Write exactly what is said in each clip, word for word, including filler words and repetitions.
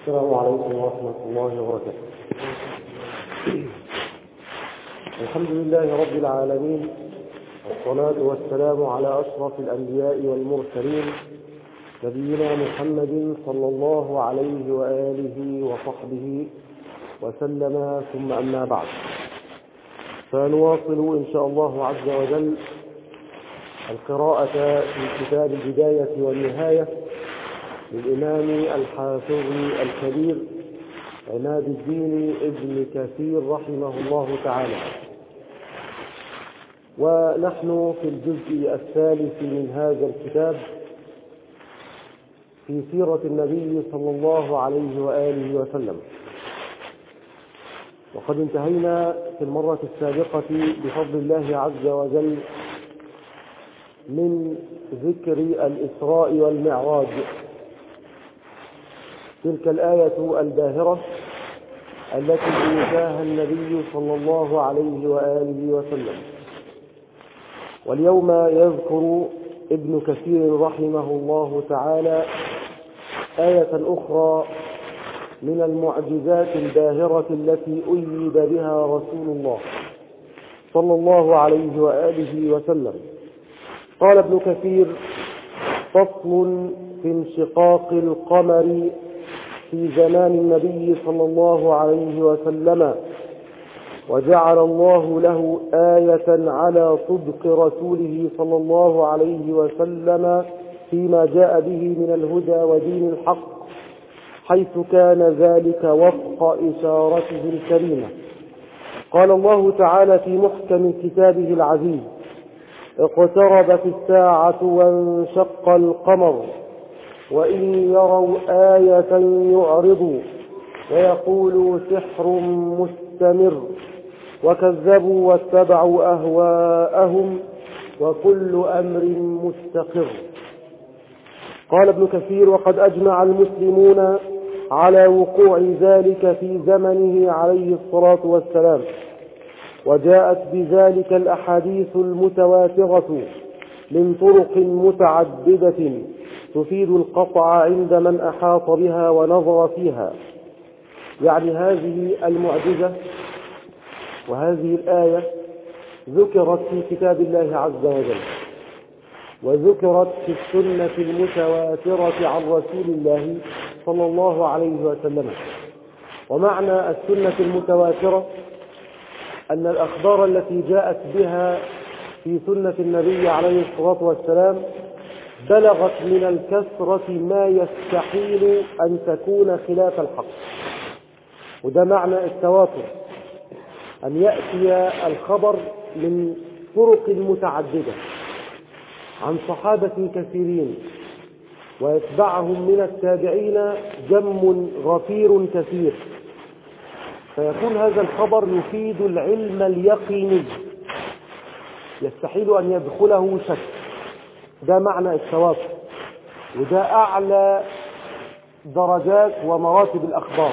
السلام عليكم ورحمة الله وبركاته. الحمد لله رب العالمين، والصلاة والسلام على أشرف الأنبياء والمرسلين نبينا محمد صلى الله عليه وآله وصحبه وسلم، ثم أما بعد، فنواصل إن شاء الله عز وجل القراءة في كتاب البداية والنهاية للإمام الحافظ الكبير عماد الدين ابن كثير رحمه الله تعالى، ونحن في الجزء الثالث من هذا الكتاب في سيرة النبي صلى الله عليه وآله وسلم. وقد انتهينا في المرة السابقة بفضل الله عز وجل من ذكر الإسراء والمعراج، تلك الآية الباهرة التي أوتاها النبي صلى الله عليه وآله وسلم. واليوم يذكر ابن كثير رحمه الله تعالى آية أخرى من المعجزات الباهرة التي أيد بها رسول الله صلى الله عليه وآله وسلم. قال ابن كثير: فصل في انشقاق القمر في زمان النبي صلى الله عليه وسلم، وجعل الله له آية على صدق رسوله صلى الله عليه وسلم فيما جاء به من الهدى ودين الحق، حيث كان ذلك وفق إشارته الكريمة. قال الله تعالى في محكم كتابه العزيز: اقتربت الساعة وانشق القمر وإن يروا آية يعرضوا ويقولوا سحر مستمر، وكذبوا واتبعوا أهواءهم وكل أمر مستقر. قال ابن كثير: وقد أجمع المسلمون على وقوع ذلك في زمنه عليه الصلاة والسلام، وجاءت بذلك الأحاديث المتواترة من طرق متعددة تفيد القطع عند من أحاط بها ونظر فيها. يعني هذه المعجزة وهذه الآية ذكرت في كتاب الله عز وجل، وذكرت في السنة المتواترة عن رسول الله صلى الله عليه وسلم. ومعنى السنة المتواترة أن الأخبار التي جاءت بها في سنة النبي عليه الصلاة والسلام بلغت من الكثرة ما يستحيل أن تكون خلاف الحق. وده معنى التواتر، أن يأتي الخبر من طرق متعددة عن صحابة كثيرين، ويتبعهم من التابعين جم غفير كثير، فيكون هذا الخبر يفيد العلم اليقيني يستحيل أن يدخله شك. ده معنى التواتر، وده أعلى درجات ومراتب الأخبار.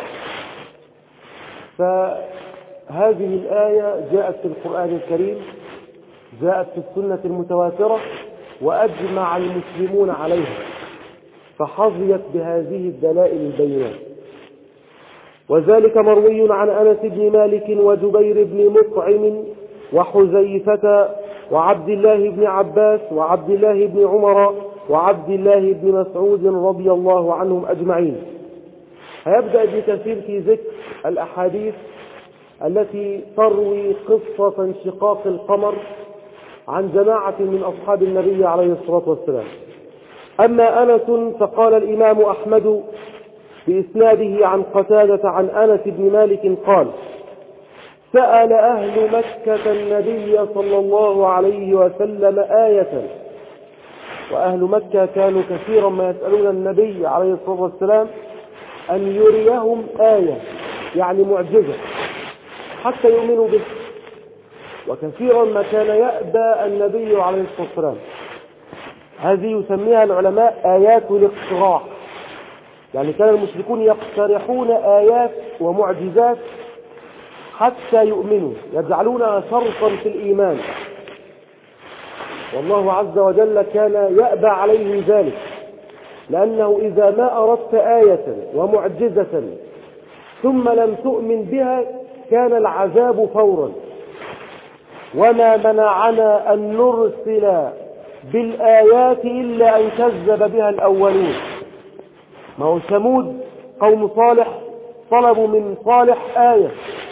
فهذه الآية جاءت في القرآن الكريم، جاءت في السنة المتواترة، وأجمع المسلمون عليها، فحظيت بهذه الدلائل البينات. وذلك مروي عن أنس بن مالك وجبير بن مطعم وحذيفة وعبد الله بن عباس وعبد الله بن عمر وعبد الله بن مسعود رضي الله عنهم أجمعين. هيبدأ ابن كثير في ذكر الأحاديث التي تروي قصة انشقاق القمر عن جماعة من أصحاب النبي عليه الصلاة والسلام. أما أنس فقال الإمام أحمد بإسناده عن قتادة عن أنس بن مالك قال: سأل أهل مكة النبي صلى الله عليه وسلم آية. وأهل مكة كانوا كثيرا ما يسألون النبي عليه الصلاة والسلام أن يريهم آية، يعني معجزة، حتى يؤمنوا به. وكثيرا ما كان يأبى النبي عليه الصلاة والسلام. هذه يسميها العلماء آيات الاقتراح، يعني كان المشركون يقترحون آيات ومعجزات حتى يؤمنوا، يجعلونها شرطا في الإيمان، والله عز وجل كان يأبى عليه ذلك. لأنه إذا ما أردت آية ومعجزة ثم لم تؤمن بها كان العذاب فورا. وما منعنا أن نرسل بالآيات إلا أن كذب بها الأولون. ما هو ثمود قوم صالح طلبوا من صالح آية،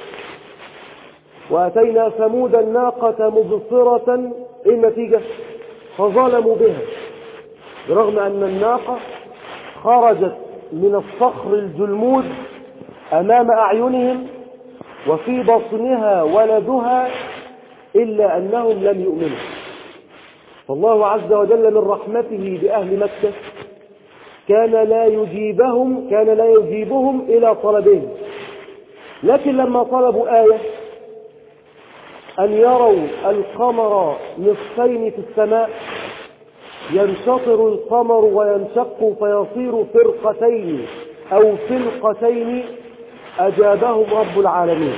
وأتينا ثمود الناقة مبصرة، إيه النتيجة؟ فظلموا بها، برغم أن الناقة خرجت من الصخر الجلمود أمام أعينهم وفي بطنها ولدها، إلا أنهم لم يؤمنوا. فالله عز وجل من رحمته بأهل مكة كان لا يجيبهم كان لا يجيبهم إلى طلبهم، لكن لما طلبوا آية أن يروا القمر نصفين في السماء، ينشطر القمر وينشق فيصير فرقتين أو فلقتين، أجابهم رب العالمين.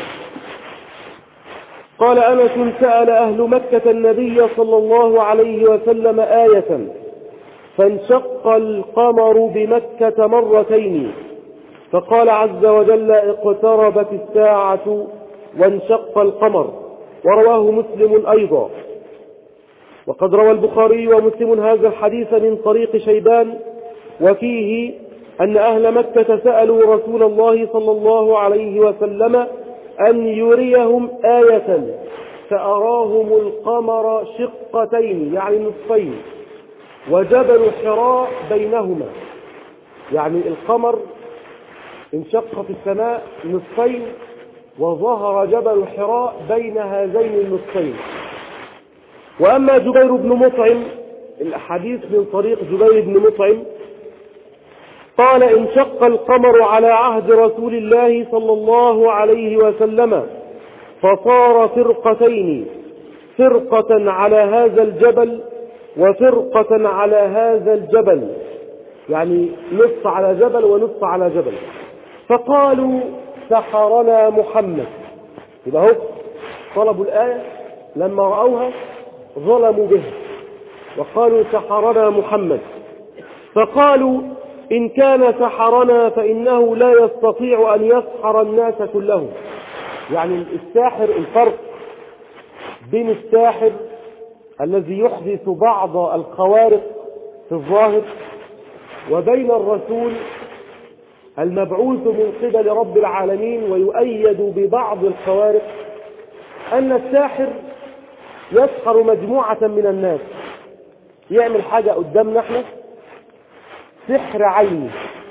قال أنس: سأل أهل مكة النبي صلى الله عليه وسلم آية فانشق القمر بمكة مرتين، فقال عز وجل: اقتربت الساعة وانشق القمر. ورواه مسلم أيضا. وقد روى البخاري ومسلم هذا الحديث من طريق شيبان، وفيه أن أهل مكة سألوا رسول الله صلى الله عليه وسلم أن يريهم آية، فأراهم القمر شقتين يعني نصفين، وجبل حراء بينهما، يعني القمر انشق في السماء نصفين وظهر جبل حراء بين هذين النصفين. وأما جبير بن مطعم، الحديث من طريق جبير بن مطعم قال: انشق القمر على عهد رسول الله صلى الله عليه وسلم فصار فرقتين، فرقة على هذا الجبل وفرقة على هذا الجبل، يعني نص على جبل ونص على جبل. فقالوا: سحرنا محمد. يبقى هو طلبوا الآية، لما رأوها ظلموا بها وقالوا: سحرنا محمد. فقالوا: إن كان سحرنا فإنه لا يستطيع أن يسحر الناس كلهم. يعني الساحر، الفرق بين الساحر الذي يحدث بعض الخوارق في الظاهر وبين الرسول المبعوث من قبل رب العالمين ويؤيد ببعض الخوارق، أن الساحر يسحر مجموعة من الناس، يعمل حاجة قدامنا احنا سحر عيني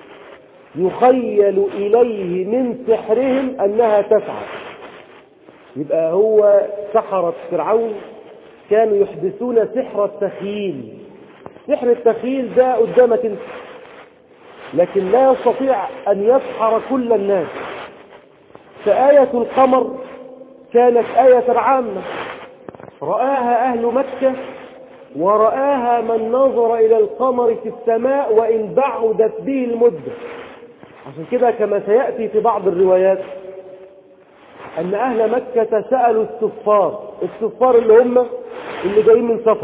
يخيل إليه من سحرهم أنها تسعى. يبقى هو سحرة فرعون كانوا يحدثون سحر التخييل. سحر التخييل ده قدامك انت، لكن لا يستطيع أن يسحر كل الناس. فآية القمر كانت آية عامة رآها أهل مكة ورآها من نظر إلى القمر في السماء وإن بعدت به المدة. عشان كده كما سيأتي في بعض الروايات أن أهل مكة سألوا السفار، السفار اللي هم اللي جايين من سفر،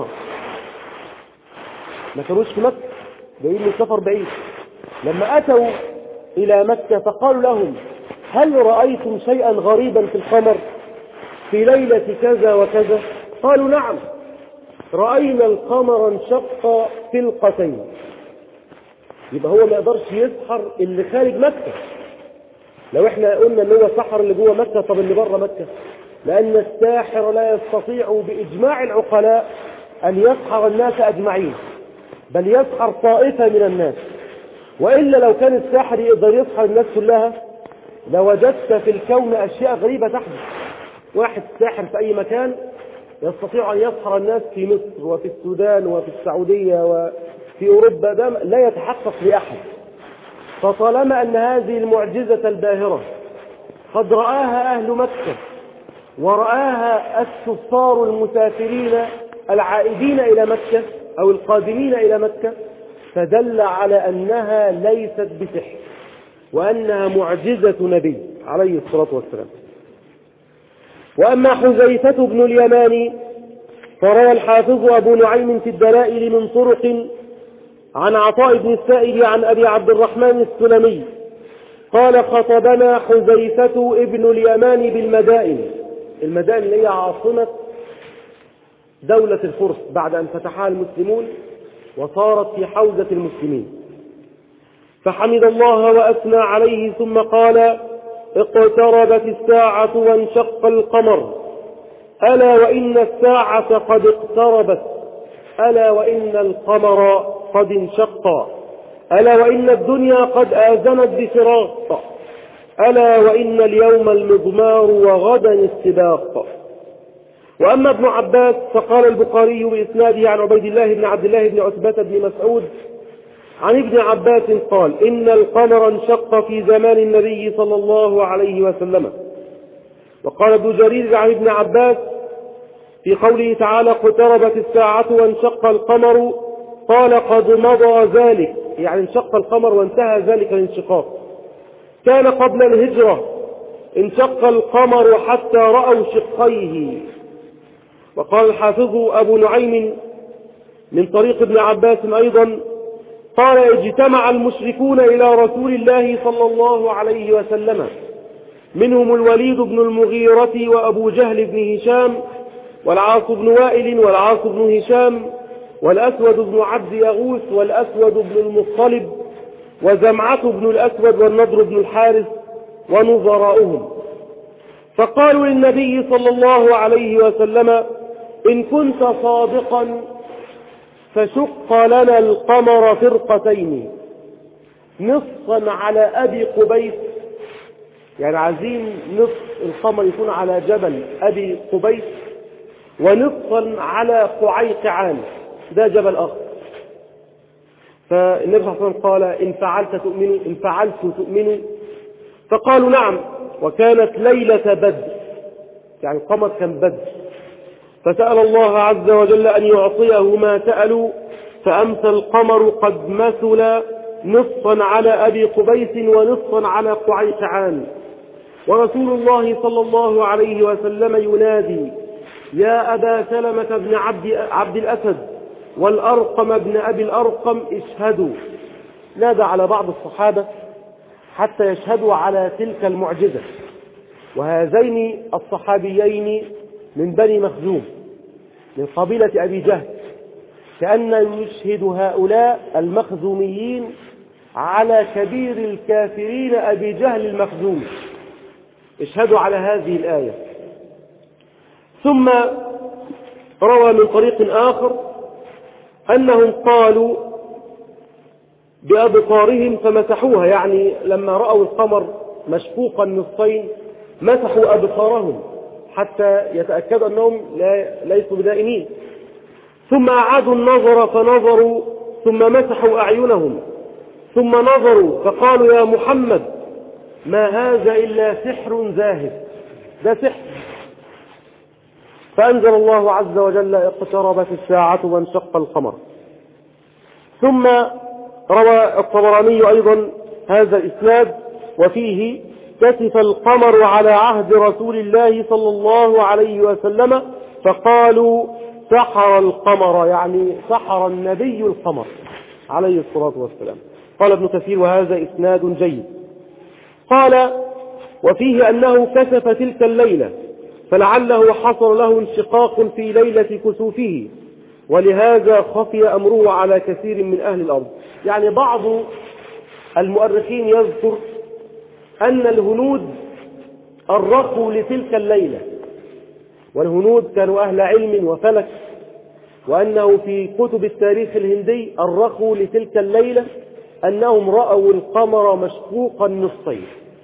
ما كانوش في مكة، جايين من سفر بعيد. لما أتوا إلى مكة فقالوا لهم: هل رأيتم شيئا غريبا في القمر في ليلة كذا وكذا؟ قالوا: نعم، رأينا القمر انشق فلقتين. يبقى هو ما يقدرش يسحر اللي خارج مكة. لو احنا قلنا ان هو سحر اللي جوه مكة، طب اللي بره مكة؟ لأن الساحر لا يستطيع بإجماع العقلاء أن يسحر الناس أجمعين، بل يسحر طائفة من الناس. وإلا لو كان الساحر يقدر يسحر الناس كلها لوجدت في الكون أشياء غريبة تحدث. واحد ساحر في أي مكان يستطيع أن يسحر الناس في مصر وفي السودان وفي السعودية وفي أوروبا، ده لا يتحقق لأحد. فطالما أن هذه المعجزة الباهرة قد رآها أهل مكة ورآها السفار المسافرين العائدين إلى مكة أو القادمين إلى مكة، فدل على أنها ليست بسحر وأنها معجزة نبي عليه الصلاة والسلام. وأما حذيفة بن اليمان فروى الحافظ أبو نعيم في الدلائل من طرق عن عطاء بن السائب عن أبي عبد الرحمن السلمي قال خطبنا حذيفة ابن اليمان بالمدائن. المدائن اللي هي عاصمة دولة الفرس بعد أن فتحها المسلمون وصارت في حوزة المسلمين. فحمد الله وأثنى عليه ثم قال اقتربت الساعة وانشق القمر ألا وإن الساعة قد اقتربت ألا وإن القمر قد انشق ألا وإن الدنيا قد آذنت بفراق ألا وإن اليوم المضمار وغدا السباق. وأما ابن عباس فقال البخاري بإسناده عن عبيد الله بن عبد الله بن عتبة بن مسعود عن ابن عباس قال إن القمر انشق في زمان النبي صلى الله عليه وسلم. وقال ابن جرير عن ابن عباس في قوله تعالى اقتربت الساعة وانشق القمر قال قد مضى ذلك، يعني انشق القمر وانتهى ذلك الانشقاق. كان قبل الهجرة انشق القمر حتى رأوا شقيه. وقال الحافظ أبو نعيم من طريق ابن عباس أيضا قال اجتمع المشركون إلى رسول الله صلى الله عليه وسلم منهم الوليد بن المغيرة وأبو جهل بن هشام والعاص بن وائل والعاص بن هشام والأسود بن عبد يغوث والأسود بن المطلب وزمعة بن الأسود والنضر بن الحارث ونظراؤهم. فقالوا للنبي صلى الله عليه وسلم إن كنت صادقا فشق لنا القمر فرقتين نصفا على أبي قبيس، يعني عايزين نصف القمر يكون على جبل أبي قبيس ونصفا على قعيقعان ده جبل آخر. فالنبي صلى الله عليه وسلم قال إن فعلت تؤمنوا إن فعلت تؤمنوا فقالوا نعم. وكانت ليلة بدر، يعني القمر كان بدر. فسأل الله عز وجل أن يعطيه ما سألوا فأمسى القمر قد مثل نصفا على أبي قبيس ونصفا على قعيقعان. ورسول الله صلى الله عليه وسلم ينادي يا أبا سلمة بن عبد, عبد الأسد والأرقم بن أبي الأرقم اشهدوا. نادى على بعض الصحابة حتى يشهدوا على تلك المعجزة. وهذين الصحابيين من بني مخزوم من قبيلة أبي جهل، كأن يشهد هؤلاء المخزوميين على كبير الكافرين أبي جهل المخزوم، اشهدوا على هذه الآية. ثم روى من طريق آخر أنهم قالوا بأبصارهم فمسحوها، يعني لما رأوا القمر مشقوقا نصفين مسحوا أبصارهم حتى يتأكدوا أنهم لا ليسوا بدائمين. ثم أعادوا النظر فنظروا ثم مسحوا أعينهم ثم نظروا فقالوا يا محمد ما هذا إلا سحر ذاهب، ده سحر. فأنزل الله عز وجل اقتربت الساعة وانشق القمر. ثم روى الطبراني أيضا هذا الإسناد وفيه كسف القمر على عهد رسول الله صلى الله عليه وسلم فقالوا سحر القمر، يعني سحر النبي القمر عليه الصلاة والسلام. قال ابن كثير وهذا إسناد جيد. قال وفيه أنه كسف تلك الليلة فلعله حصل له انشقاق في ليلة كسوفه ولهذا خفي أمره على كثير من أهل الأرض. يعني بعض المؤرخين يذكر أن الهنود أرخوا لتلك الليلة، والهنود كانوا أهل علم وفلك، وأنه في كتب التاريخ الهندي أرخوا لتلك الليلة أنهم رأوا القمر مشقوقا نصفين.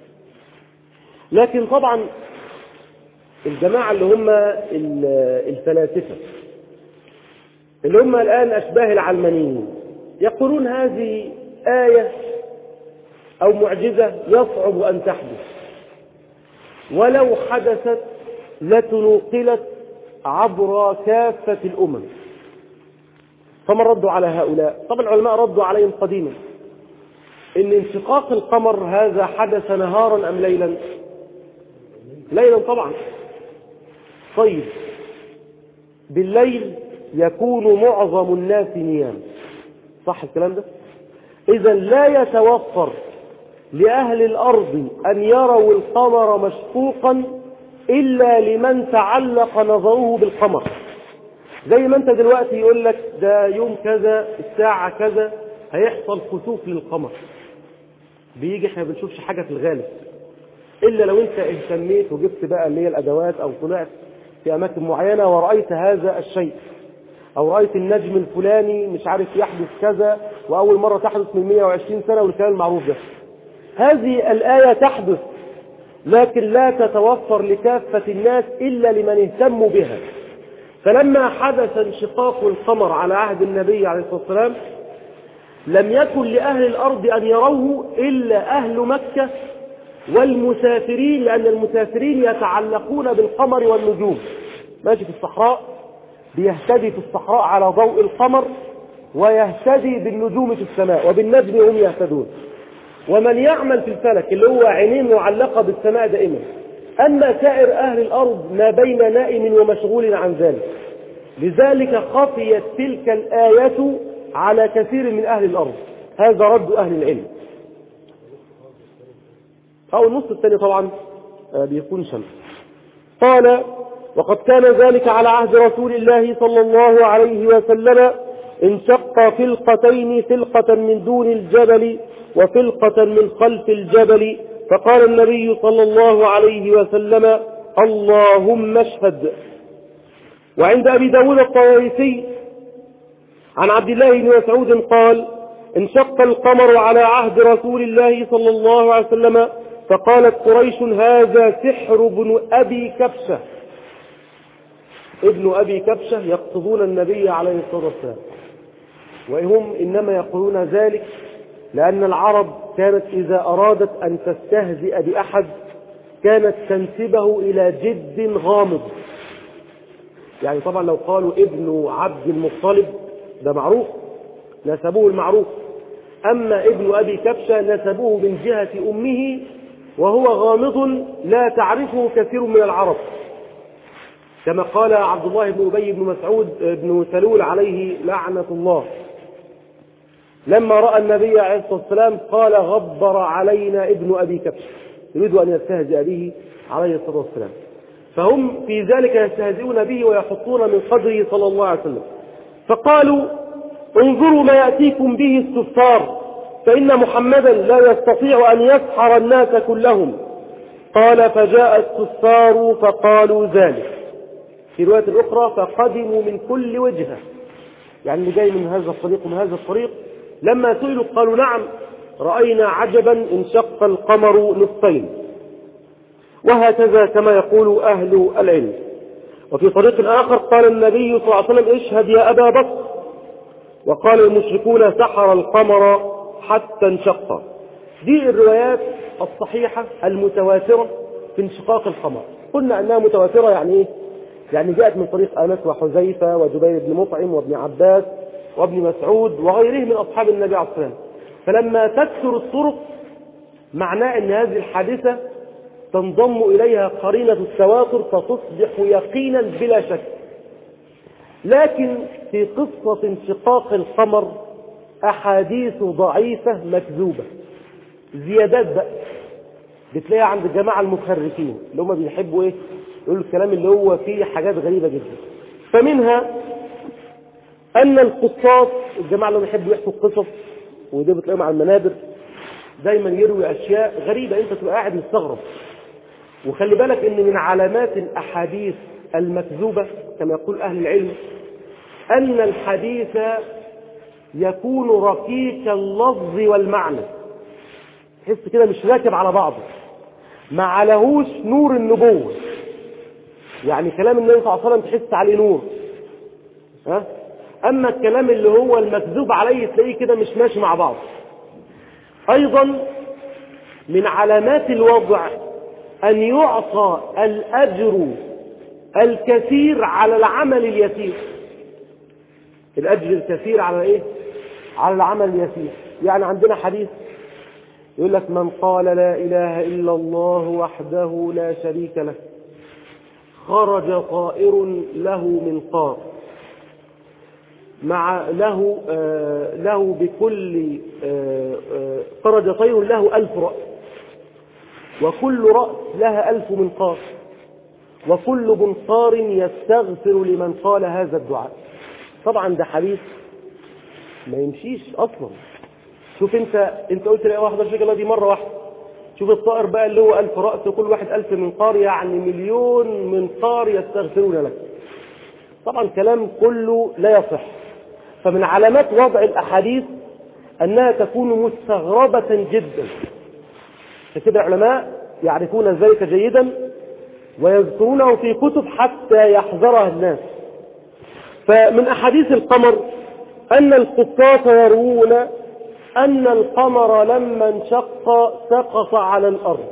لكن طبعا الجماعة اللي هم الفلاسفة اللي هم الآن أشباه العلمانيين يقولون هذه آية أو معجزة يصعب أن تحدث، ولو حدثت لتنقلت عبر كافة الأمم. فما ردوا على هؤلاء؟ طبعا العلماء ردوا عليهم قديما إن انشقاق القمر هذا حدث نهارا أم ليلا؟ ليلا طبعا. طيب بالليل يكون معظم الناس نيام، صح الكلام ده؟ إذا لا يتوفر لأهل الأرض أن يروا القمر مشقوقا إلا لمن تعلق نظره بالقمر. زي ما أنت دلوقتي يقول لك ده يوم كذا الساعة كذا هيحصل خسوف للقمر، بيجي احنا بنشوفش حاجة في الغالب إلا لو أنت اهتميت وجبت بقى اللي هي الأدوات أو طلعت في أماكن معينة ورأيت هذا الشيء، أو رأيت النجم الفلاني مش عارف يحدث كذا وأول مرة تحدث من مئة وعشرين سنة والكلام المعروف ده. هذه الآية تحدث لكن لا تتوفر لكافة الناس إلا لمن اهتموا بها. فلما حدث انشقاق القمر على عهد النبي عليه الصلاة والسلام لم يكن لأهل الأرض أن يروه إلا أهل مكة والمسافرين، لأن المسافرين يتعلقون بالقمر والنجوم. ماشي في الصحراء بيهتدي في الصحراء على ضوء القمر ويهتدي بالنجوم في السماء وبالنجم هم يهتدون. ومن يعمل في الفلك اللي هو عينين معلقة بالسماء دائما. أما سائر أهل الأرض ما بين نائم ومشغول عن ذلك، لذلك خفيت تلك الآية على كثير من أهل الأرض. هذا رد أهل العلم. أو النص الثاني طبعا بيكون شمس. قال وقد كان ذلك على عهد رسول الله صلى الله عليه وسلم، انشق فلقتين، فلقة من دون الجبل وفلقة من خلف الجبل، فقال النبي صلى الله عليه وسلم اللهم اشهد. وعند أبي داود الطيالسي عن عبد الله بن مسعود قال انشق القمر على عهد رسول الله صلى الله عليه وسلم، فقالت قريش هذا سحر ابن أبي كبشة. ابن أبي كبشة يقصدون النبي عليه الصلاة والسلام، وهم إنما يقولون ذلك لأن العرب كانت إذا أرادت أن تستهزئ بأحد كانت تنسبه إلى جد غامض. يعني طبعا لو قالوا ابن عبد المطلب ده معروف، نسبوه المعروف. أما ابن أبي كبشة نسبوه من جهة أمه وهو غامض لا تعرفه كثير من العرب، كما قال عبد الله بن أبي بن مسعود بن سلول عليه لعنة الله لما رأى النبي عليه الصلاة والسلام قال غبر علينا ابن أبي كبشة، يريد أن يستهزئ به عليه الصلاة والسلام. فهم في ذلك يستهزئون به ويحطون من قدره صلى الله عليه وسلم. فقالوا انظروا ما يأتيكم به السفار، فإن محمدا لا يستطيع أن يسحر الناس كلهم. قال فجاء السفار فقالوا ذلك. في رواية الأخرى فقدموا من كل وجهة، يعني اللي جاي من هذا الطريق ومن هذا الطريق. لما سئلوا قالوا نعم رأينا عجبا انشق القمر نصفين. وهكذا كما يقول أهل العلم. وفي طريق آخر قال النبي صلى الله عليه وسلم اشهد يا أبا بكر، وقال المشركون سحر القمر حتى انشق. دي الروايات الصحيحة المتواترة في انشقاق القمر. قلنا أنها متواترة يعني إيه؟ يعني جاءت من طريق أنس وحذيفة وجبير بن مطعم وابن عباس وابن مسعود وغيره من أصحاب النبي عليه الصلاة والسلام. فلما تكثر الطرق معناه أن هذه الحادثة تنضم إليها قرينة التواتر فتصبح يقينا بلا شك. لكن في قصة انشقاق القمر أحاديث ضعيفة مكذوبة، زيادات بقى بتلاقيها عند الجماعة المخرفين اللي هم بيحبوا إيه؟ يقولوا الكلام اللي هو فيه حاجات غريبة جدا. فمنها أن القصاص، الجماعة اللي بيحبوا يحكوا القصص وده بتلاقيهم على المنابر دايما يروي أشياء غريبة أنت تبقى قاعد مستغرب. وخلي بالك أن من علامات الأحاديث المكذوبة كما يقول أهل العلم أن الحديث يكون ركيك اللفظ والمعنى، تحس كده مش راكب على بعضه، ما عليهوش نور النبوة. يعني كلام النبي صلى الله عليه وسلم تحس عليه نور، ها؟ أما الكلام اللي هو المكذوب عليه تلاقيه كده مش ماشي مع بعض. أيضا من علامات الوضع أن يعطى الأجر الكثير على العمل اليسير. الأجر الكثير على إيه؟ على العمل اليسير. يعني عندنا حديث يقول لك من قال لا إله إلا الله وحده لا شريك له خرج طائر له من قار. مع له آه له بكل آه آه خرج طير له ألف رأس، وكل رأس لها ألف منقار، وكل منقار يستغفر لمن قال هذا الدعاء. طبعا ده حديث ما يمشيش أصلا. شوف انت انت قلت لي واحدة شكل الله دي مرة واحدة، شوف الطائر بقى اللي هو ألف رأس وكل واحد ألف منقار، يعني مليون منقار يستغفرون لك. طبعا كلام كله لا يصح. فمن علامات وضع الأحاديث أنها تكون مستغربة جدا، فكده العلماء يعرفون ذلك جيدا ويذكرونه في كتب حتى يحذرها الناس. فمن أحاديث القمر أن القصاص يروون أن القمر لما انشق سقط على الأرض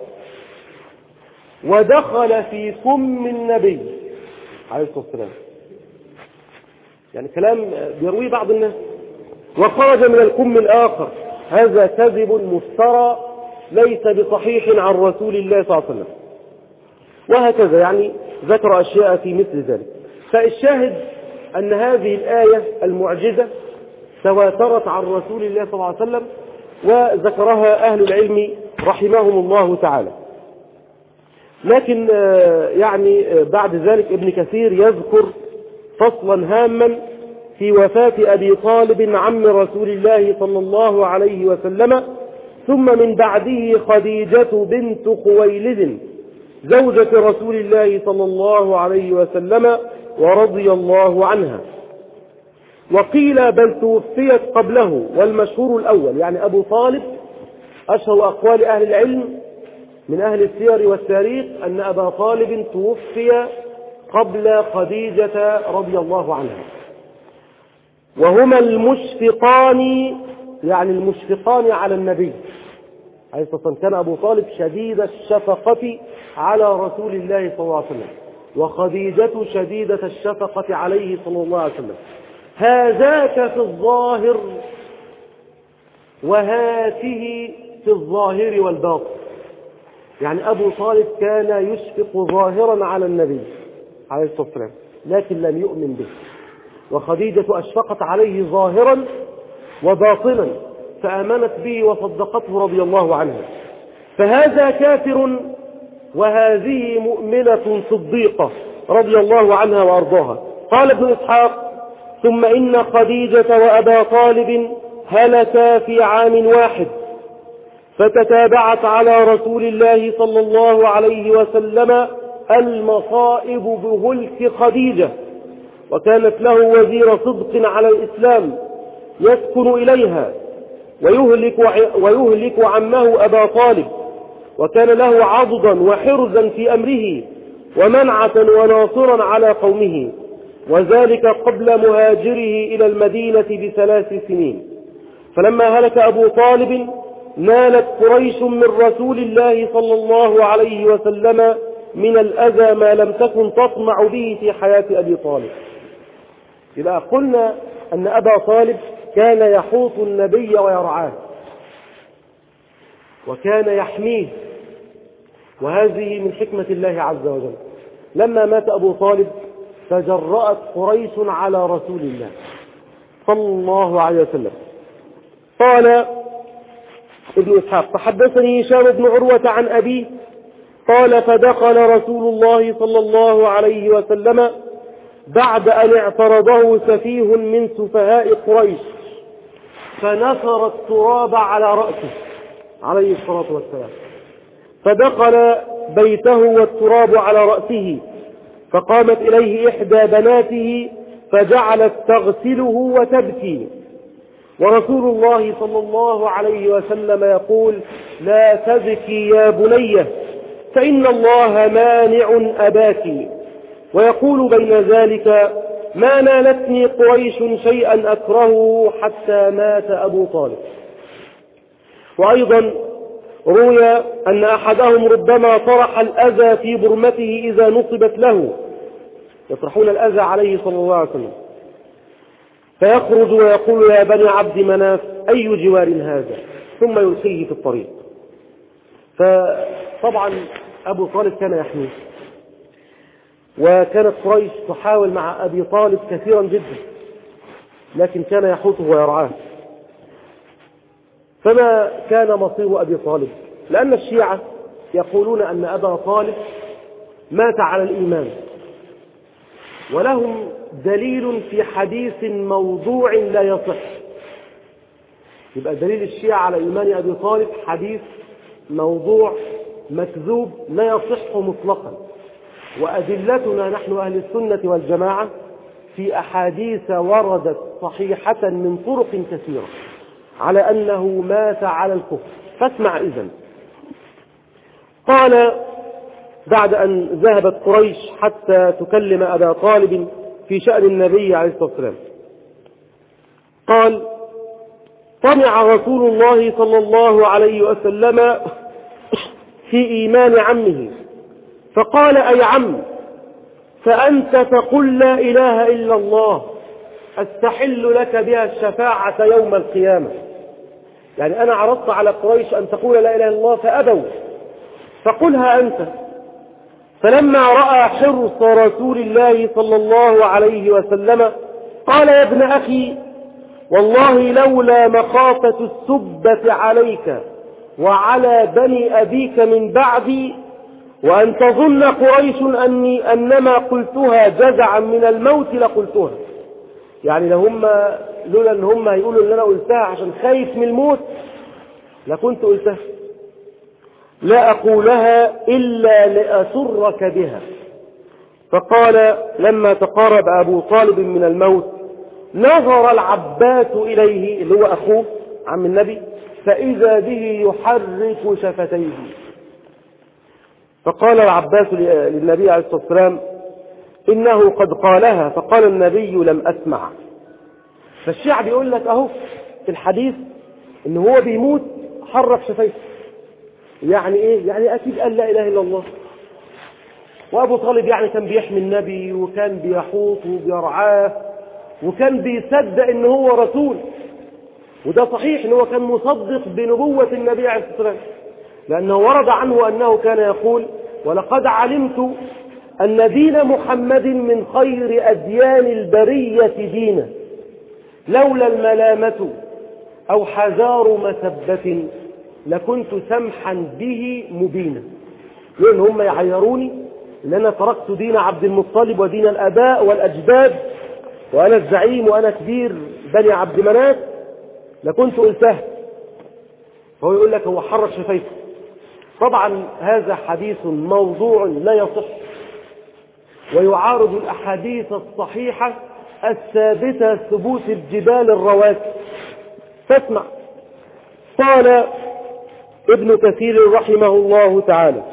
ودخل في كم النبي عليه الصلاة والسلام، يعني كلام بيرويه بعض الناس، وخرج من الكم الآخر. هذا كذب مفترى ليس بصحيح عن رسول الله صلى الله عليه وسلم. وهكذا يعني ذكر أشياء في مثل ذلك. فالشاهد أن هذه الآية المعجزة تواترت عن رسول الله صلى الله عليه وسلم، وذكرها أهل العلم رحمهم الله تعالى. لكن يعني بعد ذلك ابن كثير يذكر فصلا هاما في وفاة أبي طالب عم رسول الله صلى الله عليه وسلم، ثم من بعده خديجة بنت خويلد زوجة رسول الله صلى الله عليه وسلم ورضي الله عنها. وقيل بل توفيت قبله، والمشهور الأول، يعني أبو طالب أشهر أقوال أهل العلم من أهل السير والتاريخ أن أبا طالب توفي قبل خديجة رضي الله عنها. وهما المشفقان، يعني المشفقان على النبي عليه الصلاة والسلام. كان أبو طالب شديد الشفقة على رسول الله صلى الله عليه وسلم، وخديجة شديدة الشفقة عليه صلى الله عليه وسلم. هذاك في الظاهر وهاته في الظاهر والباطن، يعني أبو طالب كان يشفق ظاهرا على النبي عليه الصلاة والسلام لكن لم يؤمن به، وخديجة أشفقت عليه ظاهرا وباطنا فآمنت به وصدقته رضي الله عنها. فهذا كافر وهذه مؤمنة صديقة رضي الله عنها وأرضاها. قال ابن إسحاق: ثم إن خديجة وأبا طالب هلكا في عام واحد، فتتابعت على رسول الله صلى الله عليه وسلم المصائب بهلك خديجة، وكانت له وزير صدق على الإسلام يسكن إليها ويهلك, ويهلك عمه أبا طالب، وكان له عضدا وحرزا في أمره ومنعة وناصرا على قومه، وذلك قبل مهاجره إلى المدينة بثلاث سنين. فلما هلك أبو طالب نالت قريش من رسول الله صلى الله عليه وسلم من الأذى ما لم تكن تطمع به في حياة أبي طالب. إذا قلنا أن أبا طالب كان يحوط النبي ويرعاه وكان يحميه، وهذه من حكمة الله عز وجل. لما مات أبو طالب تجرأت قريش على رسول الله صلى الله عليه وسلم. قال ابن إسحاق: فحدثني هشام بن عروة عن أبيه قال: فدخل رسول الله صلى الله عليه وسلم بعد أن اعترضه سفيه من سفهاء قريش فنثر التراب على رأسه عليه الصلاة والسلام، فدخل بيته والتراب على رأسه، فقامت إليه إحدى بناته فجعلت تغسله وتبكي، ورسول الله صلى الله عليه وسلم يقول: لا تبكي يا بنية فإن الله مانع أباك، ويقول بين ذلك: ما نالتني قريش شيئا أكرهه حتى مات أبو طالب. وأيضا روي أن أحدهم ربما طرح الأذى في برمته إذا نصبت له، يطرحون الأذى عليه صلى الله عليه وسلم، فيخرج ويقول: يا بني عبد مناف أي جوار هذا، ثم يلقيه في الطريق. فطبعا أبو طالب كان يحميه، وكانت قريش تحاول مع أبي طالب كثيرا جدا، لكن كان يحوطه ويرعاه. فما كان مصير أبي طالب؟ لأن الشيعة يقولون أن أبا طالب مات على الإيمان، ولهم دليل في حديث موضوع لا يصح. يبقى دليل الشيعة على إيمان أبي طالب حديث موضوع مكذوب لا يصح مطلقا. وأدلتنا نحن أهل السنة والجماعة في أحاديث وردت صحيحة من طرق كثيرة على أنه مات على الكفر. فاسمع إذن. قال بعد أن ذهبت قريش حتى تكلم أبا طالب في شأن النبي عليه الصلاة والسلام، قال: طمع رسول الله صلى الله عليه وسلم في إيمان عمه فقال: أي عم، فأنت تقول لا إله إلا الله أستحل لك بها الشفاعة يوم القيامة. يعني أنا عرضت على قريش أن تقول لا إله إلا الله فأبوا، فقلها أنت. فلما رأى حرص رسول الله صلى الله عليه وسلم قال: يا ابن أخي، والله لولا مخافة السبة عليك وعلى بني أبيك من بعدي وأن تظن قريش أني أنما قلتها جزعا من الموت لقلتها. يعني لهم لولا أن هم يقولوا أن أنا قلتها عشان خايف من الموت لكنت قلتها، لا أقولها إلا لأسرك بها. فقال لما تقارب أبو طالب من الموت نظر العباس إليه اللي هو أخوه عم النبي فإذا به يحرك شفتيه. فقال العباس للنبي عليه الصلاة والسلام: إنه قد قالها. فقال النبي: لم أسمع. فالشيعة بيقول لك أهو في الحديث إن هو بيموت حرك شفايفه. يعني إيه؟ يعني أكيد قال لا إله إلا الله. وأبو طالب يعني كان بيحمي النبي وكان بيحوطه وبيرعاه وكان بيصدق إن هو رسول، وده صحيح إن هو كان مصدق بنبوة النبي عليه الصلاة والسلام، لأنه ورد عنه أنه كان يقول: ولقد علمت أن دين محمد من خير أديان البرية دينا لولا الملامة أو حذار مسبة لكنت سمحا به مبينا. لأن هم يعيروني أن أنا تركت دين عبد المطلب ودين الآباء والأجداد وأنا الزعيم وأنا كبير بني عبد مناف لكنت قلتها. فهو يقول لك هو حرك شفايفه. طبعا هذا حديث موضوع لا يصح ويعارض الأحاديث الصحيحة الثابتة ثبوت الجبال الرواسي. فاسمع. قال ابن كثير رحمه الله تعالى: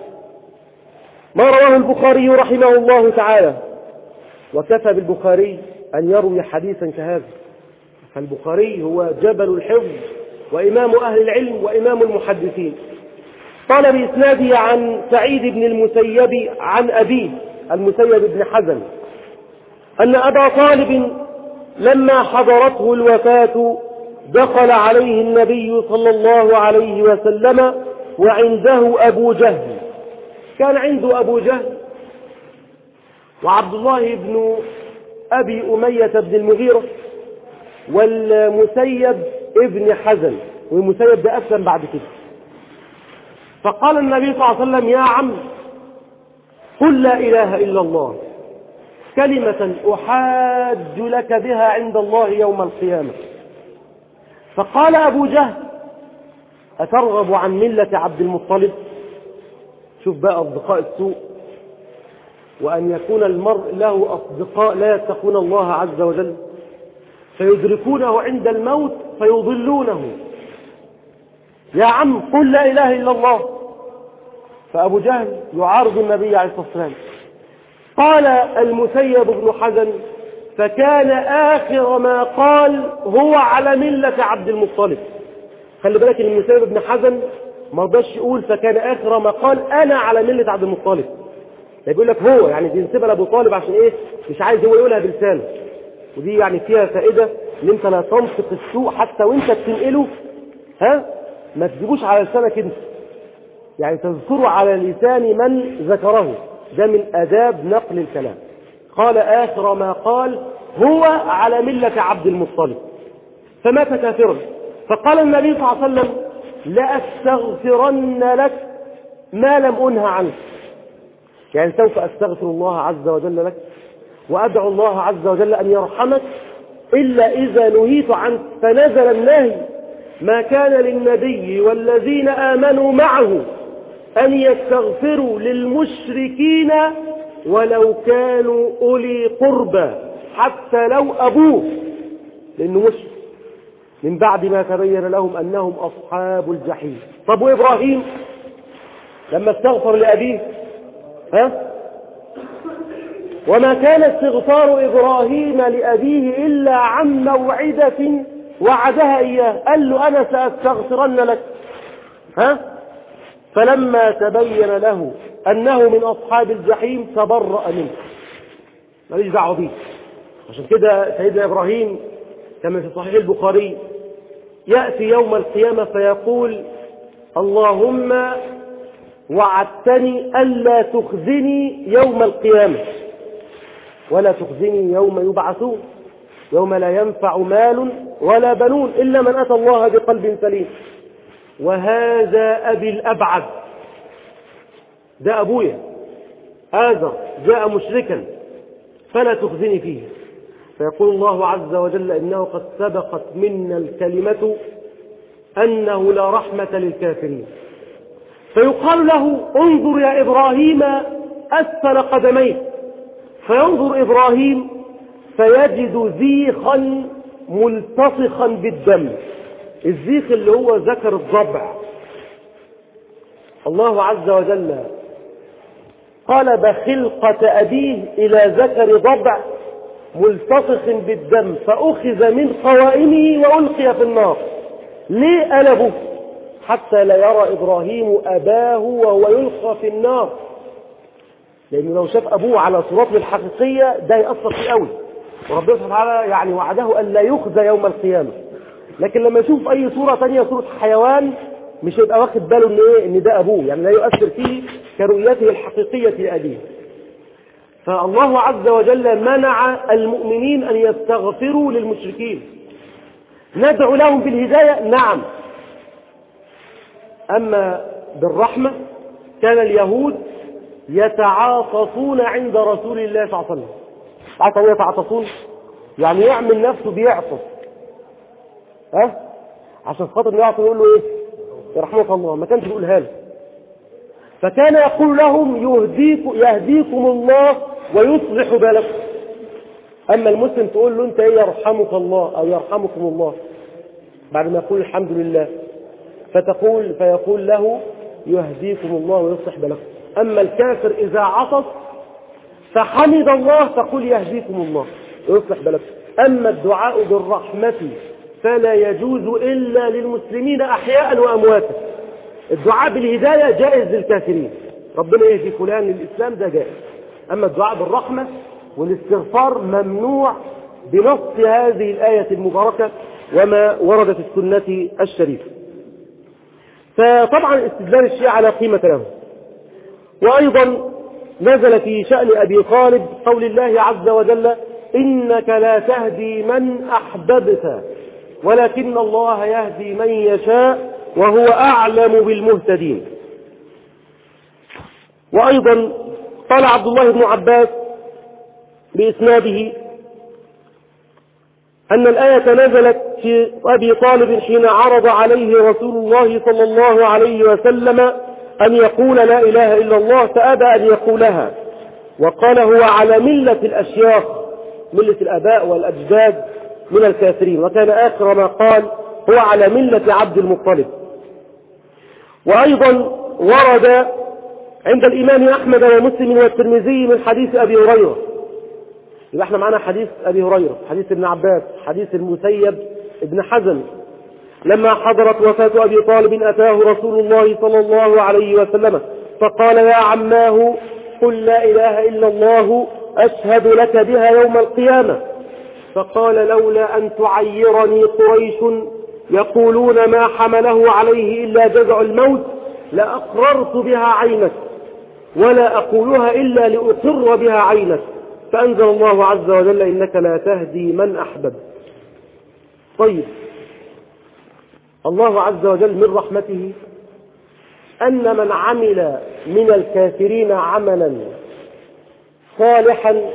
ما رواه البخاري رحمه الله تعالى. وكفى بالبخاري أن يروي حديثا كهذا، فالبخاري هو جبل الحفظ وإمام أهل العلم وإمام المحدثين. قال بإسناده عن سعيد بن المسيب عن أبيه المسيب بن حزن أن أبا طالب لما حضرته الوفاة دخل عليه النبي صلى الله عليه وسلم وعنده أبو جهل. كان عنده أبو جهل وعبد الله بن أبي أمية بن المغيرة والمسيب ابن حزن، والمسيب ده أسلم بعد كده. فقال النبي صلى الله عليه وسلم: يا عم، قل لا إله إلا الله كلمة أحاج لك بها عند الله يوم القيامة. فقال أبو جهل: أترغب عن ملة عبد المطلب؟ شوف بقى أصدقاء السوء، وأن يكون المرء له أصدقاء لا يتقون الله عز وجل فيدركونه عند الموت فيضلونه. يا عم قل لا إله إلا الله. فأبو جهل يعارض النبي عليه الصلاة والسلام. قال المسيب بن حزن: فكان آخر ما قال هو على ملة عبد المطلب. خلي بالك ان المسيب بن حزن ما رضاش يقول فكان آخر ما قال أنا على ملة عبد المطلب، يقول لك هو يعني بينسبها لأبو طالب عشان إيه؟ مش عايز هو يقولها بلسانه. ودي يعني فيها فائدة ان انت لا تنطق السوء حتى وانت بتنقله، ها، ما تجيبوش على لسانك انت، يعني تذكره على لسان من ذكره. ده من آداب نقل الكلام. قال آخر ما قال هو على ملة عبد المطلب، فمات كافرا. فقال النبي صلى الله عليه وسلم لأستغفرن لك ما لم أنه عنك، يعني سوف أستغفر الله عز وجل لك وأدعو الله عز وجل أن يرحمك إلا إذا نهيت عنك. فنزل النهي: ما كان للنبي والذين آمنوا معه أن يستغفروا للمشركين ولو كانوا أولي قربى حتى لو أبوه، لأنه مشرك، من بعد ما تبين لهم أنهم أصحاب الجحيم. طب وإبراهيم لما استغفر لأبيه، ها؟ وما كان استغفار إبراهيم لأبيه إلا عن موعدة وعدها إياه، قال له أنا سأستغفرن لك، ها؟ فلما تبين له أنه من أصحاب الجحيم تبرأ منه، ماليش دعوة بيه. عشان كده سيدنا إبراهيم كما في صحيح البخاري يأتي يوم القيامة فيقول: اللهم وعدتني ألا تخزني يوم القيامة ولا تخزني يوم يبعثون، يوم لا ينفع مال ولا بنون إلا من أتى الله بقلب سليم. وهذا أبي الأبعد، ده أبويا آزر جاء مشركا فلا تخزني فيه. فيقول الله عز وجل: إنه قد سبقت منا الكلمة أنه لا رحمة للكافرين. فيقال له: انظر يا إبراهيم أسفل قدميك. فينظر إبراهيم فيجد زيخا ملتصقا بالدم، الزيخ اللي هو ذكر الضبع. الله عز وجل قلب خلقة أبيه إلى ذكر ضبع ملتصق بالدم، فأخذ من قوائمه وألقي في النار. ليه قلبه؟ حتى لا يرى إبراهيم أباه وهو يلقى في النار، لأنه لو شاف أبوه على صورته الحقيقية ده يأثر فيه قوي، وربنا سبحانه وتعالى يعني وعده أن لا يخزى يوم القيامة. لكن لما يشوف أي صورة تانية، صورة حيوان، مش هيبقى واخد باله إن إيه إن ده أبوه، يعني لا يؤثر فيه كرؤيته الحقيقية لأبيه. فالله عز وجل منع المؤمنين أن يستغفروا للمشركين. ندعو لهم بالهداية، نعم، أما بالرحمة كان اليهود يتعاطفون عند رسول الله صلى الله عليه وسلم. عارفين يتعاطفون؟ يعني يعمل نفسه بيعطف، ها؟ عشان خاطر يعطف يقول له ايه؟ يرحمك الله، ما كانش بيقولها له. فكان يقول لهم: يهديكم يهديكم الله ويصلح بالكم. اما المسلم تقول له انت ايه؟ يرحمك الله او يرحمكم الله، بعد ما يقول الحمد لله، فتقول فيقول له: يهديكم الله ويصلح بالكم. اما الكافر اذا عطس فحمد الله تقول: يهديكم الله ويصلح بالكم. اما الدعاء بالرحمة فلا يجوز الا للمسلمين احياء وامواتا. الدعاء بالهداية جائز للكافرين، ربنا يهدي فلان للإسلام، ده جائز. أما الدعاء بالرحمة والاستغفار ممنوع بنص هذه الآية المباركة وما ورد في السنة الشريفة. فطبعا استدلال الشيعة لا قيمة له. وأيضا نزل في شأن أبي طالب قول الله عز وجل: إنك لا تهدي من أحببت ولكن الله يهدي من يشاء وهو أعلم بالمهتدين. وأيضا قال عبد الله بن عباس بإسناده أن الآية نزلت في أبي طالب حين عرض عليه رسول الله صلى الله عليه وسلم أن يقول لا إله إلا الله فأبى أن يقولها، وقال هو على ملة الأشياخ، ملة الآباء والأجداد من الكافرين، وكان آخر ما قال هو على ملة عبد المطلب. وأيضا ورد عند الإمام أحمد ومسلم والترمذي من حديث أبي هريرة. يبقى احنا معنا حديث أبي هريرة، حديث ابن عباس، حديث المسيب ابن حزن: لما حضرت وفاة أبي طالب أتاه رسول الله صلى الله عليه وسلم فقال: يا عماه قل لا إله إلا الله أشهد لك بها يوم القيامة. فقال: لولا أن تعيرني قريش يقولون ما حمله عليه إلا جزع الموت لأقررت بها عينك، ولا أقولها إلا لأقر بها عينك، فأنزل الله عز وجل إنك لا تهدي من أحببت. طيب، الله عز وجل من رحمته أن من عمل من الكافرين عملا صالحا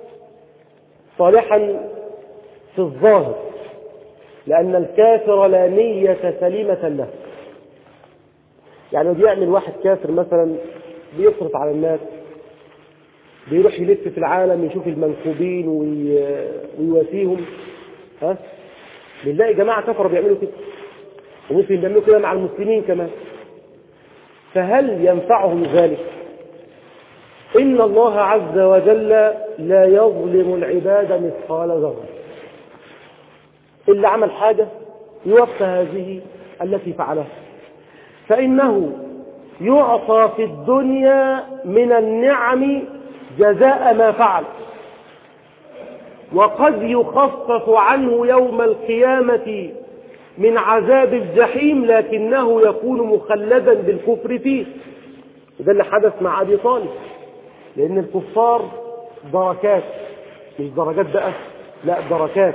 صالحا في الظاهر، لأن الكافر لا نية سليمة له. يعني بيعمل واحد كافر مثلا بيصرف على الناس، بيروح يلف في العالم يشوف المنكوبين ويواسيهم، ها بنلاقي جماعة كفر بيعملوا كده، وممكن بيعملوا كده مع المسلمين كمان. فهل ينفعهم ذلك؟ إن الله عز وجل لا يظلم العباد مثقال ذرة. اللي عمل حاجة يوفى هذه التي فعلها، فإنه يعطى في الدنيا من النعم جزاء ما فعل، وقد يخفف عنه يوم القيامة من عذاب الجحيم، لكنه يكون مخلدا بالكفر فيه. وده اللي حدث مع أبي طالب، لأن الكفار دركات، مش درجات بقى، لا دركات.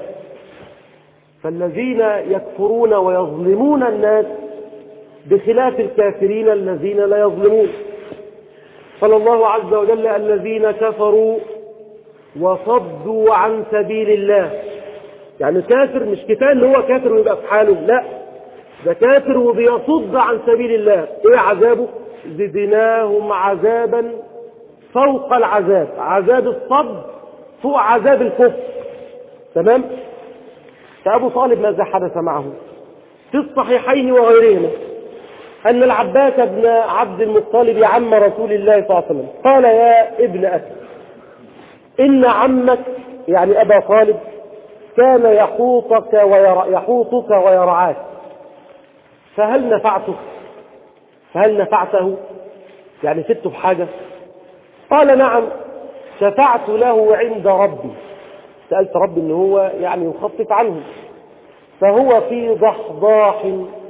فالذين يكفرون ويظلمون الناس بخلاف الكافرين الذين لا يظلمون. قال الله عز وجل الذين كفروا وصدوا عن سبيل الله. يعني كافر مش كفاية اللي هو كافر ويبقى في حاله، لا، ده كافر وبيصد عن سبيل الله. ايه عذابه؟ زدناهم عذابا فوق العذاب، عذاب الصد فوق عذاب الكفر. تمام؟ فأبو طالب ماذا حدث معه؟ في الصحيحين وغيرهما أن العباس بن عبد المطلب عم رسول الله صلى الله عليه وسلم قال يا ابن أخي إن عمك يعني أبا طالب كان يحوطك ويرع يحوطك ويرعاك، فهل نفعته؟ فهل نفعته؟ يعني فدته بحاجة؟ قال نعم، شفعت له عند ربي، سألت ربي إن هو يعني يخفف عنه، فهو في ضحضاح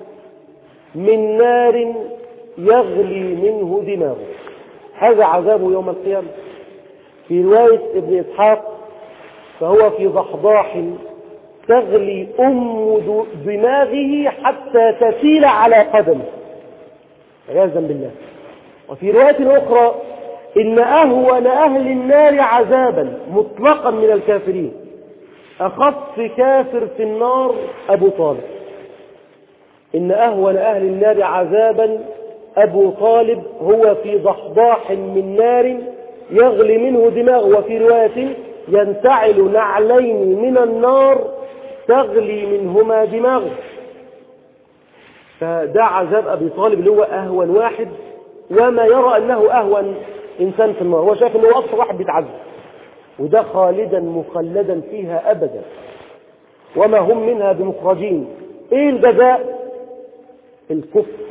من نار يغلي منه دماغه. هذا عذابه يوم القيامة. في رواية ابن إسحاق فهو في ضحضاح تغلي أم دماغه حتى تسيل على قدمه عياذا بالله. وفي رواية أخرى إن أهون أهل النار عذابا مطلقا من الكافرين أخف كافر في النار أبو طالب. إن أهون أهل النار عذابا أبو طالب هو في ضحضاح من نار يغلي منه دماغه. وفي رواية ينتعل نعلين من النار تغلي منهما دماغه. فده عذاب أبي طالب اللي هو أهون واحد، وما يرى أنه أهون إنسان في النار، هو شايف أنه أكثر واحد بيتعذب، وده خالدا مخلدا فيها أبدا وما هم منها بمخرجين. إيه الجزاء؟ الكفر.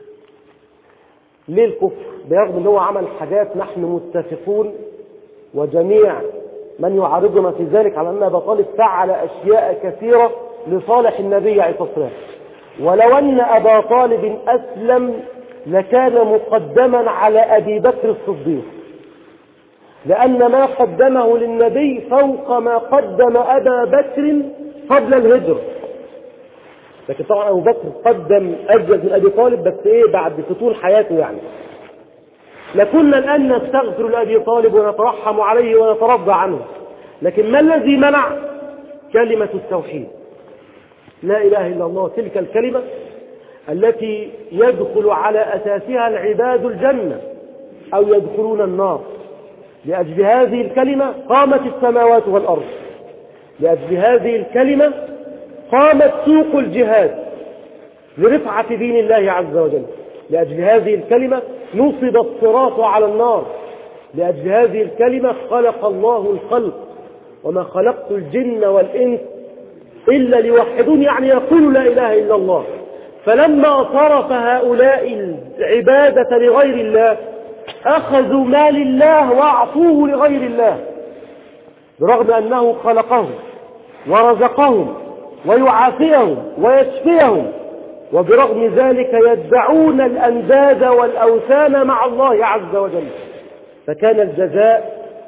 ليه الكفر؟ برغم أنه عمل حاجات نحن متفقون وجميع من يعارضنا في ذلك على أن أبا طالب فعل أشياء كثيرة لصالح النبي عليه الصلاة والسلام. ولو أن أبا طالب أسلم لكان مقدما على أبي بكر الصديق، لأن ما قدمه للنبي فوق ما قدم أبا بكر قبل الهجرة. لكن طبعا أبو بكر قدم أجل من أبي طالب، بس إيه بعد فتول حياته يعني. لكنا الآن نستغفر لأبي طالب ونترحم عليه ونترضى عنه، لكن ما الذي منع؟ كلمة التوحيد، لا إله إلا الله، تلك الكلمة التي يدخل على أساسها العباد الجنة أو يدخلون النار. لأجل هذه الكلمة قامت السماوات والأرض، لأجل هذه الكلمة قامت سوق الجهاد لرفعة دين الله عز وجل، لأجل هذه الكلمة نصب الصراط على النار، لأجل هذه الكلمة خلق الله الخلق، وما خلقت الجن والإنس إلا ليوحدون، يعني يقولوا لا إله إلا الله. فلما صرف هؤلاء العبادة لغير الله أخذوا ما لله وأعطوه لغير الله، برغم أنه خلقهم ورزقهم ويعافيهم ويشفيهم، وبرغم ذلك يدعون الأنداد والأوثان مع الله عز وجل. فكان الجزاء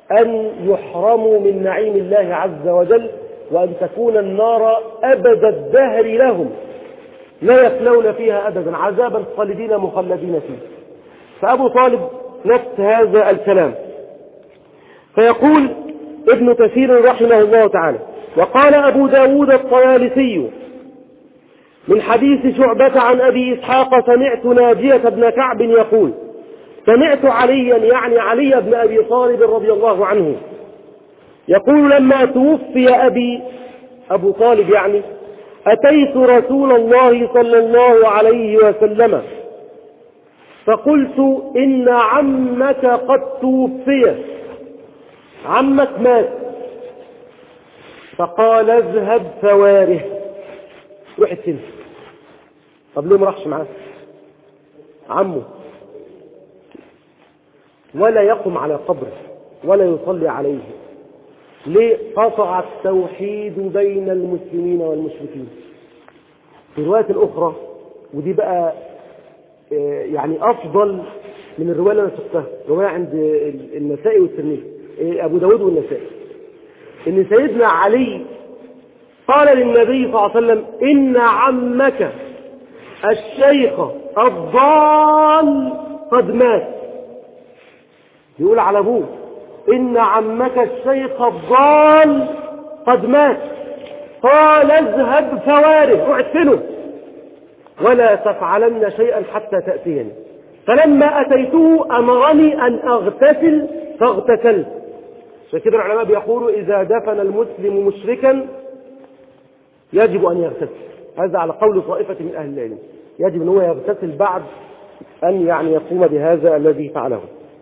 أن يحرموا من نعيم الله عز وجل، وأن تكون النار أبد الدهر لهم لا يفنون فيها أبدا، عذابا خالدين مخلدين فيه. فأبو طالب نفس هذا الكلام. فيقول ابن كثير رحمه الله تعالى: وقال أبو داود الطيالسي من حديث شعبة عن أبي إسحاق: سمعت ناجية بن كعب يقول: سمعت عليا، يعني علي بن أبي طالب رضي الله عنه، يقول: لما توفي أبي أبو طالب يعني أتيت رسول الله صلى الله عليه وسلم فقلت: إن عمك قد توفي، عمك مات. فقال: اذهب فواره، روح السنة. طب ليه ما راحش معاه عمه ولا يقم على قبره ولا يصلي عليه؟ ليه؟ قطع التوحيد بين المسلمين والمشركين. في الرواية الأخرى، ودي بقى يعني أفضل من الرواية اللي أنا شفتها، رواية عند النسائي والترمذي، أبو داود والنسائي، إن سيدنا علي قال للنبي صلى الله عليه وسلم: إن عمك الشيخ الضال قد مات. يقول على أبوه: إن عمك الشيخ الضال قد مات. قال: اذهب فواره، اعتنه ولا تفعلن شيئا حتى تأتيني. فلما أتيته أمرني أن أغتسل فاغتسلت. عشان كده العلماء بيقولوا: إذا دفن المسلم مشركا يجب أن يغتسل. هذا على قول طائفة من أهل العلم، يجب أن هو يغتسل بعد أن يعني يقوم بهذا الذي فعله.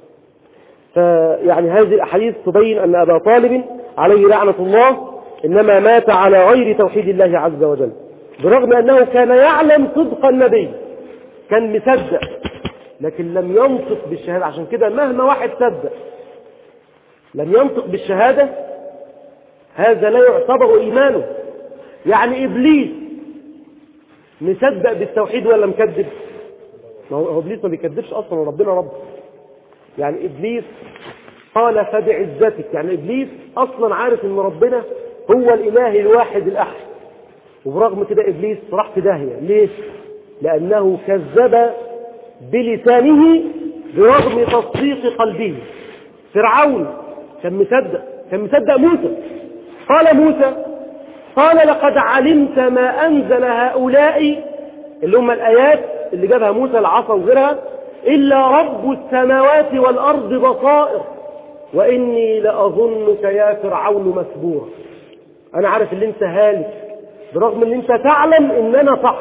فيعني هذه الأحاديث تبين أن أبا طالب عليه لعنة الله إنما مات على غير توحيد الله عز وجل، برغم أنه كان يعلم صدق النبي، كان مصدق، لكن لم ينطق بالشهادة. عشان كده مهما واحد صدق لم ينطق بالشهادة، هذا لا يعتبر إيمانه. يعني إبليس مصدق بالتوحيد ولا مكذب؟ ما هو إبليس ما بيكذبش أصلا، وربنا رب. يعني إبليس قال: فبعزتك، يعني إبليس أصلا عارف أن ربنا هو الإله الواحد الأحد، وبرغم كده إبليس راح في داهية. ليه؟ لأنه كذب بلسانه برغم تصديق قلبه. فرعون كان مصدق، كان مصدق موسى. قال موسى: قال: لقد علمت ما أنزل هؤلاء، اللي هم الآيات اللي جابها موسى، العصا وغيرها، إلا رب السماوات والأرض بصائر وإني لأظنك يا فرعون مسبورا. أنا عارف اللي أنت هالك، برغم اللي أنت تعلم إن أنا صح.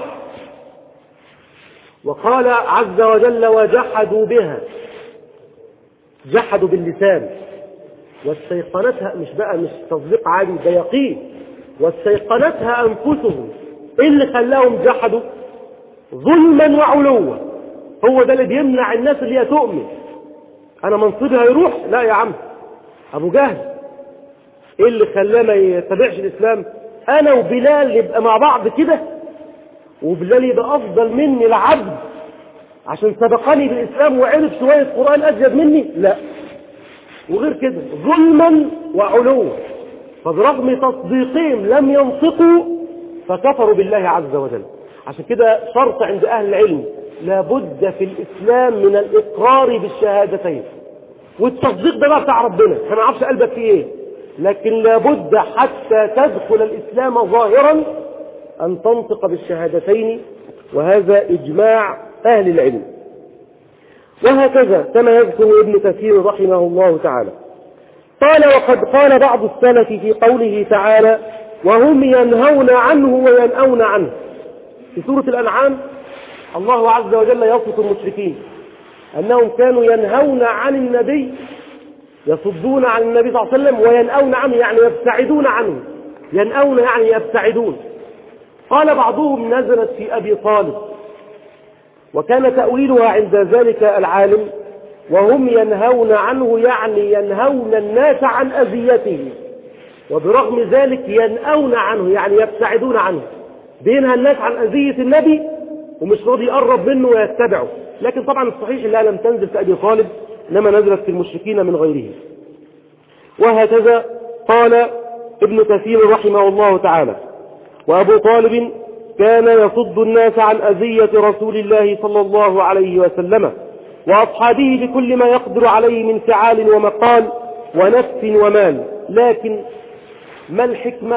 وقال عز وجل: وجحدوا بها، جحدوا باللسان واستيقنتها، مش بقى مش تصديق عادي، ده يقين، واستيقنتها أنفسهم. إيه اللي خلاهم جحدوا؟ ظلما وعلوا. هو ده اللي بيمنع الناس اللي هي تؤمن. أنا منصبي هيروح؟ لا يا عم. أبو جهل إيه اللي خلاه ما يتبعش الإسلام؟ أنا وبلال نبقى مع بعض كده، وبلال يبقى أفضل مني العبد عشان سبقني بالإسلام وعرف شوية قرآن أجد مني؟ لا. وغير كده ظلما وعلوا. فبرغم تصديقهم لم ينطقوا فكفروا بالله عز وجل. عشان كده شرط عند أهل العلم: لابد في الإسلام من الإقرار بالشهادتين. والتصديق ده بقى بتاع ربنا، احنا ما نعرفش قلبك فيه ايه، لكن لابد حتى تدخل الإسلام ظاهرا أن تنطق بالشهادتين، وهذا إجماع أهل العلم. وهكذا كما يذكر ابن كثير رحمه الله تعالى قال: وقد قال بعض السلف في قوله تعالى: وهم ينهون عنه وينأون عنه. في سورة الأنعام الله عز وجل يصف المشركين أنهم كانوا ينهون عن النبي، يصدون عن النبي صلى الله عليه وسلم، وينأون عنه يعني يبتعدون عنه. ينأون يعني يبتعدون. قال بعضهم: نزلت في أبي طالب، وكان تأويلها عند ذلك العالم: وهم ينهون عنه يعني ينهون الناس عن أذيته، وبرغم ذلك ينأون عنه يعني يبتعدون عنه. بينهى الناس عن أذية النبي ومش راضي يقرب منه ويتبعه. لكن طبعا الصحيح انها لم تنزل في أبي طالب، إنما نزلت في المشركين من غيره. وهكذا قال ابن كثير رحمه الله تعالى: وأبو طالب كان يصد الناس عن أذية رسول الله صلى الله عليه وسلم وأصحابه بكل ما يقدر عليه من فعال ومقال ونفس ومال. لكن ما الحكمة؟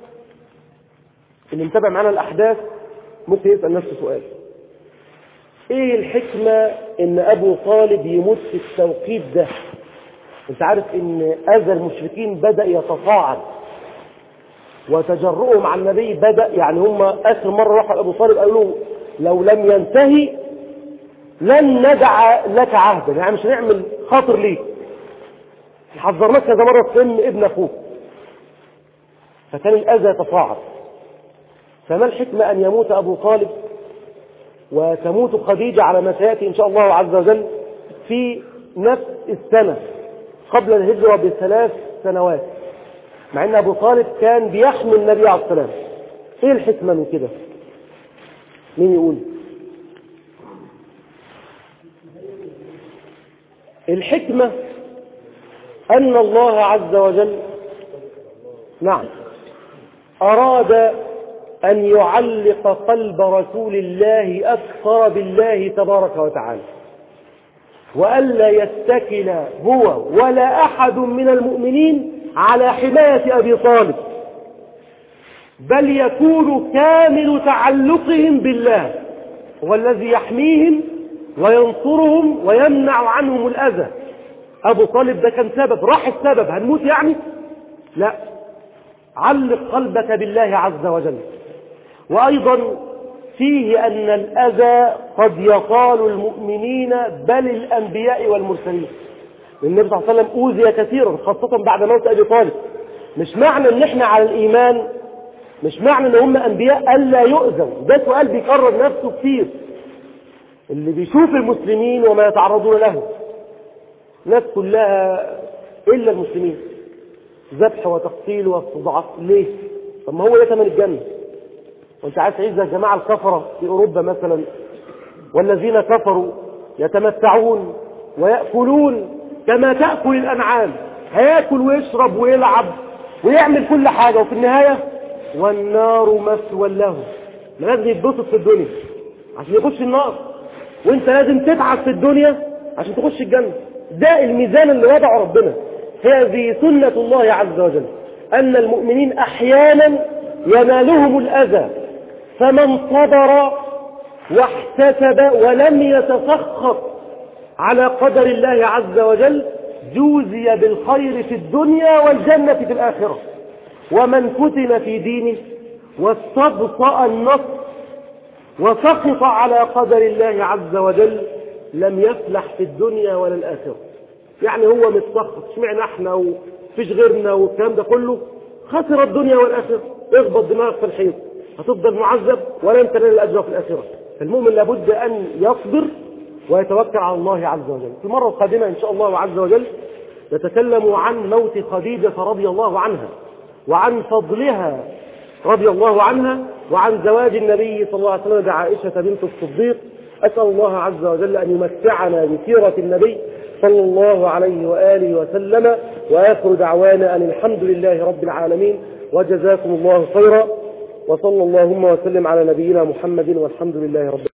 اللي متابع معنا الأحداث ممكن يسأل نفسه سؤال: ايه الحكمة ان ابو طالب يموت في التوقيت ده؟ انت عارف ان اذى المشركين بدأ يتصاعد وتجرؤهم على النبي بدأ، يعني هم اخر مرة راحوا ابو طالب قالوا له لو لم ينتهي لن ندع لك عهدا، يعني مش هنعمل خاطر ليك، حذرناك كذا مرة تسم ابن اخوك. فكان الاذى يتصاعد. فما الحكمة ان يموت ابو طالب وتموت خديجة على ما سيأتي إن شاء الله عز وجل في نفس السنة قبل الهجرة بثلاث سنوات، مع أن أبو طالب كان بيحمي النبي عليه السلام؟ إيه الحكمة من كده؟ مين يقول؟ الحكمة أن الله عز وجل نعم أراد أن يعلق قلب رسول الله أكثر بالله تبارك وتعالى، وألا يتكل هو ولا أحد من المؤمنين على حماية أبي طالب، بل يكون كامل تعلقهم بالله، هو الذي يحميهم وينصرهم ويمنع عنهم الأذى. أبو طالب ده كان سبب، راح السبب هنموت يعني؟ لا، علق قلبك بالله عز وجل. وأيضا فيه أن الأذى قد يطال المؤمنين بل الأنبياء والمرسلين. النبي صلى الله عليه وسلم أوذي كثيرا خاصة بعد موت أبي طالب. مش معنى أن احنا على الإيمان، مش معنى أن هم أنبياء ألا يؤذوا، ده سؤال بيكرر نفسه كثير. اللي بيشوف المسلمين وما يتعرضون له، الناس كلها إلا المسلمين ذبح وتقتيل واستضعاف. ليه؟ طب ما هو ده ثمن الجنة. وانت عايز تعيش زي الجماعة الكفرة في أوروبا مثلا، والذين كفروا يتمتعون ويأكلون كما تأكل الأنعام، هيأكل ويشرب ويلعب ويعمل كل حاجة، وفي النهاية والنار مثوى له. لازم يتبسط في الدنيا عشان يخش النار، وانت لازم تتعب في الدنيا عشان تخش الجنة. ده الميزان اللي وضعه ربنا. هذه سنة الله عز وجل، أن المؤمنين أحيانا ينالهم الأذى، فمن صبر واحتسب ولم يتسخط على قدر الله عز وجل جوزي بالخير في الدنيا والجنة في الآخرة. ومن فتن في دينه واستبطأ النصر وسقط على قدر الله عز وجل لم يفلح في الدنيا ولا الآخرة. يعني هو متسخط، اشمعنى احنا وفيش غيرنا والكلام ده كله، خسر الدنيا والآخرة. اخبط دماغك في الحيط، هتفضل معذب ولن تنال الأجر في الآخرة. فالمؤمن لابد أن يصبر ويتوكل على الله عز وجل. في المرة القادمة إن شاء الله عز وجل نتكلم عن موت خديجة رضي الله عنها، وعن فضلها رضي الله عنها، وعن زواج النبي صلى الله عليه وسلم بعائشة بنت الصديق. أسأل الله عز وجل أن يمتعنا بسيرة النبي صلى الله عليه وآله وسلم. وآخر دعوانا أن الحمد لله رب العالمين، وجزاكم الله خيرا، وصلى اللهم وسلم على نبينا محمد، والحمد لله رب العالمين.